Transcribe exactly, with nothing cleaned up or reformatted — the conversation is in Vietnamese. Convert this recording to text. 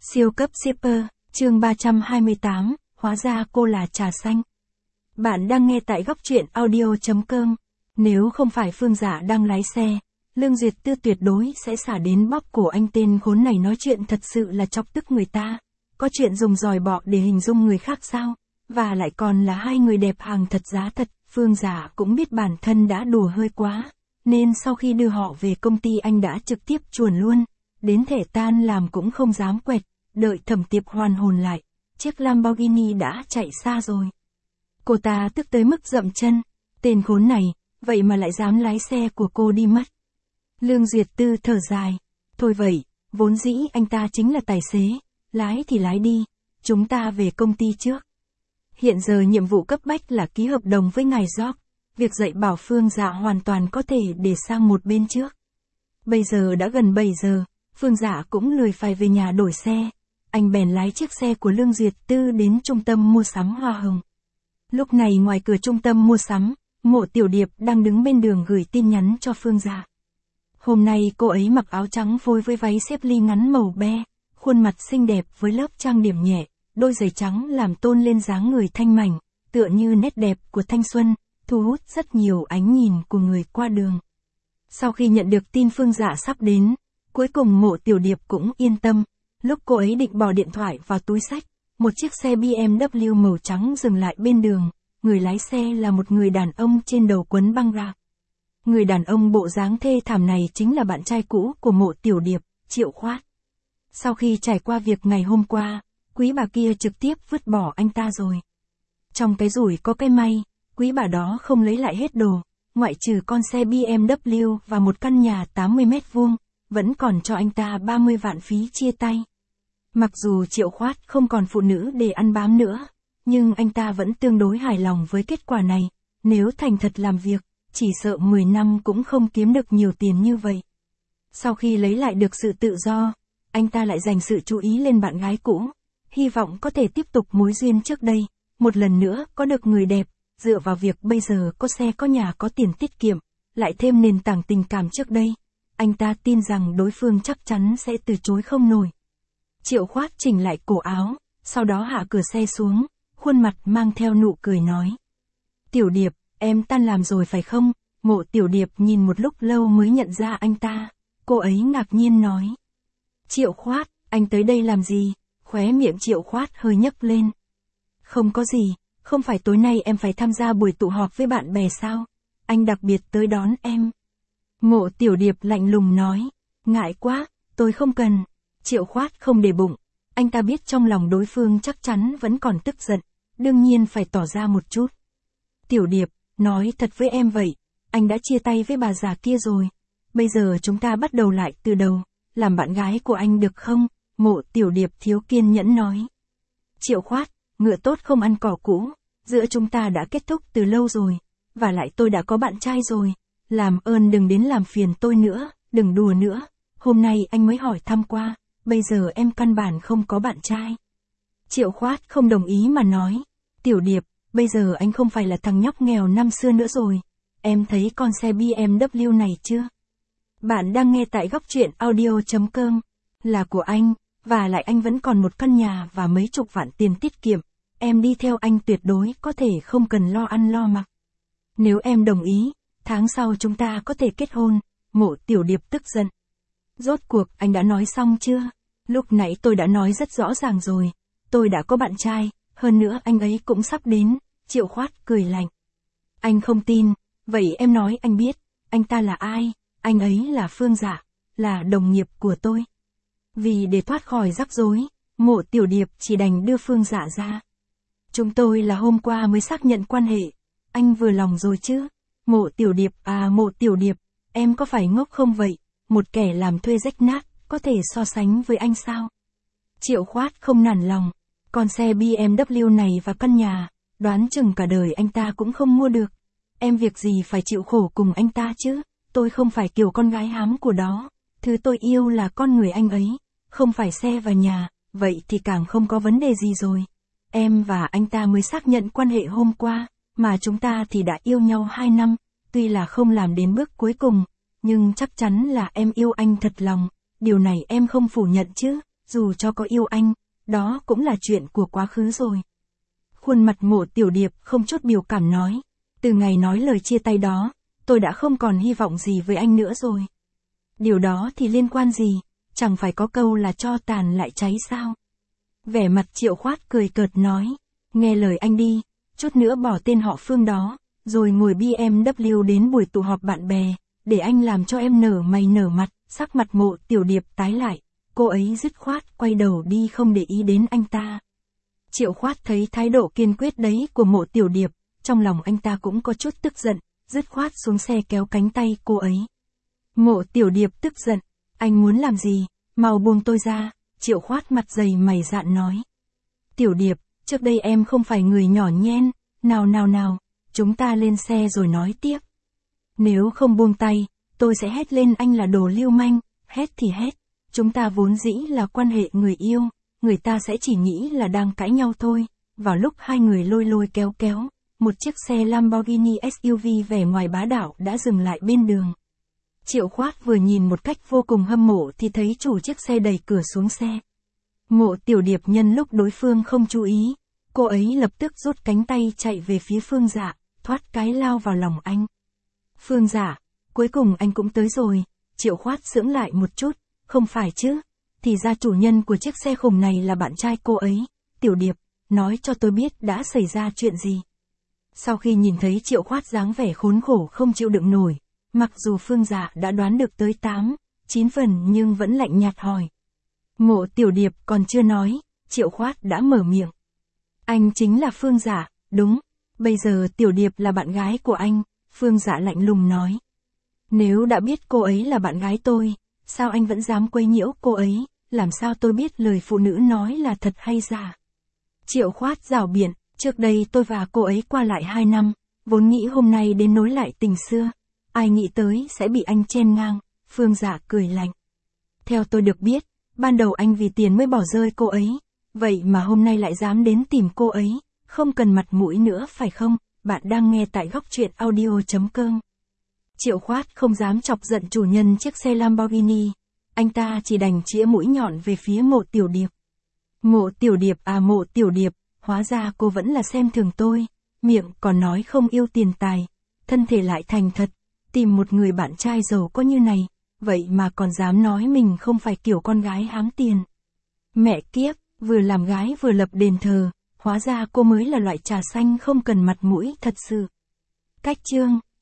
Siêu cấp shipper, chương ba trăm hai mươi tám, hóa ra cô là trà xanh. Bạn đang nghe tại góc truyện audio chấm com. Nếu không phải Phương Dạ đang lái xe, Lương Duyệt Tư tuyệt đối sẽ xả đến bóp cổ anh tên khốn này. Nói chuyện thật sự là chọc tức người ta. Có chuyện dùng dòi bọ để hình dung người khác sao? Và lại còn là hai người đẹp hàng thật giá thật. Phương Dạ cũng biết bản thân đã đùa hơi quá, nên sau khi đưa họ về công ty anh đã trực tiếp chuồn luôn. Đến thể tan làm cũng không dám quẹt, đợi Thẩm Tiệp hoàn hồn lại, chiếc Lamborghini đã chạy xa rồi. Cô ta tức tới mức dậm chân, tên khốn này, vậy mà lại dám lái xe của cô đi mất. Lương Duyệt Tư thở dài, thôi vậy, vốn dĩ anh ta chính là tài xế, lái thì lái đi, chúng ta về công ty trước. Hiện giờ nhiệm vụ cấp bách là ký hợp đồng với ngài George, việc dạy bảo Phương Dạ hoàn toàn có thể để sang một bên trước. Bây giờ đã gần bảy giờ, Phương Dạ cũng lười phải về nhà đổi xe, anh bèn lái chiếc xe của Lương Duyệt Tư đến trung tâm mua sắm Hoa Hồng. Lúc này ngoài cửa trung tâm mua sắm, Mộ Tiểu Điệp đang đứng bên đường gửi tin nhắn cho Phương Dạ. Hôm nay cô ấy mặc áo trắng phối với váy xếp ly ngắn màu be, khuôn mặt xinh đẹp với lớp trang điểm nhẹ, đôi giày trắng làm tôn lên dáng người thanh mảnh, tựa như nét đẹp của thanh xuân, thu hút rất nhiều ánh nhìn của người qua đường. Sau khi nhận được tin Phương Dạ sắp đến, cuối cùng Mộ Tiểu Điệp cũng yên tâm. Lúc cô ấy định bỏ điện thoại vào túi xách, một chiếc xe bê em vê màu trắng dừng lại bên đường, người lái xe là một người đàn ông trên đầu quấn băng rạc. Người đàn ông bộ dáng thê thảm này chính là bạn trai cũ của Mộ Tiểu Điệp, Triệu Khoát. Sau khi trải qua việc ngày hôm qua, quý bà kia trực tiếp vứt bỏ anh ta rồi. Trong cái rủi có cái may, quý bà đó không lấy lại hết đồ, ngoại trừ con xe bê em vê và một căn nhà tám mươi mét vuông, vẫn còn cho anh ta ba mươi vạn phí chia tay. Mặc dù Triệu Khoát không còn phụ nữ để ăn bám nữa, nhưng anh ta vẫn tương đối hài lòng với kết quả này. Nếu thành thật làm việc, chỉ sợ mười năm cũng không kiếm được nhiều tiền như vậy. Sau khi lấy lại được sự tự do, anh ta lại dành sự chú ý lên bạn gái cũ, hy vọng có thể tiếp tục mối duyên trước đây, một lần nữa có được người đẹp, dựa vào việc bây giờ có xe có nhà có tiền tiết kiệm, lại thêm nền tảng tình cảm trước đây. Anh ta tin rằng đối phương chắc chắn sẽ từ chối không nổi. Triệu Khoát chỉnh lại cổ áo, sau đó hạ cửa xe xuống, khuôn mặt mang theo nụ cười nói. Tiểu Điệp, em tan làm rồi phải không? Mộ Tiểu Điệp nhìn một lúc lâu mới nhận ra anh ta, cô ấy ngạc nhiên nói. Triệu Khoát, anh tới đây làm gì? Khóe miệng Triệu Khoát hơi nhấc lên. Không có gì, không phải tối nay em phải tham gia buổi tụ họp với bạn bè sao? Anh đặc biệt tới đón em. Mộ Tiểu Điệp lạnh lùng nói, ngại quá, tôi không cần. Triệu Khoát không để bụng, anh ta biết trong lòng đối phương chắc chắn vẫn còn tức giận, đương nhiên phải tỏ ra một chút. Tiểu Điệp, nói thật với em vậy, anh đã chia tay với bà già kia rồi, bây giờ chúng ta bắt đầu lại từ đầu, làm bạn gái của anh được không? Mộ Tiểu Điệp thiếu kiên nhẫn nói. Triệu Khoát, ngựa tốt không ăn cỏ cũ, giữa chúng ta đã kết thúc từ lâu rồi, và lại tôi đã có bạn trai rồi. Làm ơn đừng đến làm phiền tôi nữa, đừng đùa nữa, hôm nay anh mới hỏi thăm qua, bây giờ em căn bản không có bạn trai. Triệu Khoát không đồng ý mà nói, Tiểu Điệp, bây giờ anh không phải là thằng nhóc nghèo năm xưa nữa rồi, em thấy con xe bê em vê này chưa? Bạn đang nghe tại góc truyện audio chấm com, là của anh, và lại anh vẫn còn một căn nhà và mấy chục vạn tiền tiết kiệm, em đi theo anh tuyệt đối có thể không cần lo ăn lo mặc. Nếu em đồng ý, tháng sau chúng ta có thể kết hôn. Mộ Tiểu Điệp tức giận. Rốt cuộc anh đã nói xong chưa? Lúc nãy tôi đã nói rất rõ ràng rồi. Tôi đã có bạn trai, hơn nữa anh ấy cũng sắp đến. Triệu Khoát cười lạnh. Anh không tin, vậy em nói anh biết, anh ta là ai? Anh ấy là Phương Dạ, là đồng nghiệp của tôi. Vì để thoát khỏi rắc rối, Mộ Tiểu Điệp chỉ đành đưa Phương Dạ ra. Chúng tôi là hôm qua mới xác nhận quan hệ, anh vừa lòng rồi chứ? Mộ Tiểu Điệp à Mộ Tiểu Điệp, em có phải ngốc không vậy? Một kẻ làm thuê rách nát, có thể so sánh với anh sao? Triệu Khoát không nản lòng, con xe bê em vê này và căn nhà, đoán chừng cả đời anh ta cũng không mua được. Em việc gì phải chịu khổ cùng anh ta chứ? Tôi không phải kiểu con gái hám của đó, thứ tôi yêu là con người anh ấy, không phải xe và nhà, vậy thì càng không có vấn đề gì rồi. Em và anh ta mới xác nhận quan hệ hôm qua, mà chúng ta thì đã yêu nhau hai năm, tuy là không làm đến bước cuối cùng, nhưng chắc chắn là em yêu anh thật lòng, điều này em không phủ nhận chứ? dù cho có yêu anh, đó cũng là chuyện của quá khứ rồi. Khuôn mặt Mộ Tiểu Điệp không chút biểu cảm nói, từ ngày nói lời chia tay đó, tôi đã không còn hy vọng gì với anh nữa rồi. Điều đó thì liên quan gì, chẳng phải có câu là cho tàn lại cháy sao? Vẻ mặt Triệu Khoát cười cợt nói, nghe lời anh đi, chút nữa bỏ tên họ Phương đó, rồi ngồi bê em vê đến buổi tụ họp bạn bè, để anh làm cho em nở mày nở mặt. Sắc mặt Mộ Tiểu Điệp tái lại, cô ấy dứt khoát quay đầu đi không để ý đến anh ta. Triệu Khoát thấy thái độ kiên quyết đấy của Mộ Tiểu Điệp, trong lòng anh ta cũng có chút tức giận, dứt khoát xuống xe kéo cánh tay cô ấy. Mộ Tiểu Điệp tức giận, anh muốn làm gì, mau buông tôi ra. Triệu Khoát mặt dày mày dạn nói. Tiểu Điệp, trước đây em không phải người nhỏ nhen, nào nào nào, chúng ta lên xe rồi nói tiếp. Nếu không buông tay, tôi sẽ hét lên anh là đồ lưu manh, hét thì hét, chúng ta vốn dĩ là quan hệ người yêu, người ta sẽ chỉ nghĩ là đang cãi nhau thôi. Vào lúc hai người lôi lôi kéo kéo, một chiếc xe Lamborghini ét u vê vẻ ngoài bá đạo đã dừng lại bên đường. Triệu Khoát vừa nhìn một cách vô cùng hâm mộ thì thấy chủ chiếc xe đẩy cửa xuống xe. Mộ Tiểu Điệp nhân lúc đối phương không chú ý, cô ấy lập tức rút cánh tay chạy về phía Phương Dạ, thoát cái lao vào lòng anh. Phương Dạ, cuối cùng anh cũng tới rồi. Triệu Khoát sững lại một chút, không phải chứ, thì ra chủ nhân của chiếc xe khủng này là bạn trai cô ấy. Tiểu Điệp, nói cho tôi biết đã xảy ra chuyện gì. Sau khi nhìn thấy Triệu Khoát dáng vẻ khốn khổ không chịu đựng nổi, mặc dù Phương Dạ đã đoán được tới tám, chín phần nhưng vẫn lạnh nhạt hỏi. Mộ Tiểu Điệp còn chưa nói, Triệu Khoát đã mở miệng. Anh chính là Phương Dạ, đúng, bây giờ Tiểu Điệp là bạn gái của anh. Phương Dạ lạnh lùng nói. Nếu đã biết cô ấy là bạn gái tôi, sao anh vẫn dám quấy nhiễu cô ấy, làm sao tôi biết lời phụ nữ nói là thật hay giả? Triệu Khoát rảo biện, trước đây tôi và cô ấy qua lại hai năm, vốn nghĩ hôm nay đến nối lại tình xưa, ai nghĩ tới sẽ bị anh chen ngang. Phương Dạ cười lạnh. Theo tôi được biết, ban đầu anh vì tiền mới bỏ rơi cô ấy, vậy mà hôm nay lại dám đến tìm cô ấy, không cần mặt mũi nữa phải không? Bạn đang nghe tại góc truyện audio chấm com. Triệu Khoát không dám chọc giận chủ nhân chiếc xe Lamborghini, anh ta chỉ đành chĩa mũi nhọn về phía Mộ Tiểu Điệp. Mộ Tiểu Điệp à Mộ Tiểu Điệp, hóa ra cô vẫn là xem thường tôi, miệng còn nói không yêu tiền tài, thân thể lại thành thật, tìm một người bạn trai giàu có như này, vậy mà còn dám nói mình không phải kiểu con gái hám tiền. Mẹ kiếp, vừa làm gái vừa lập đền thờ, hóa ra cô mới là loại trà xanh không cần mặt mũi thật sự. Cách chương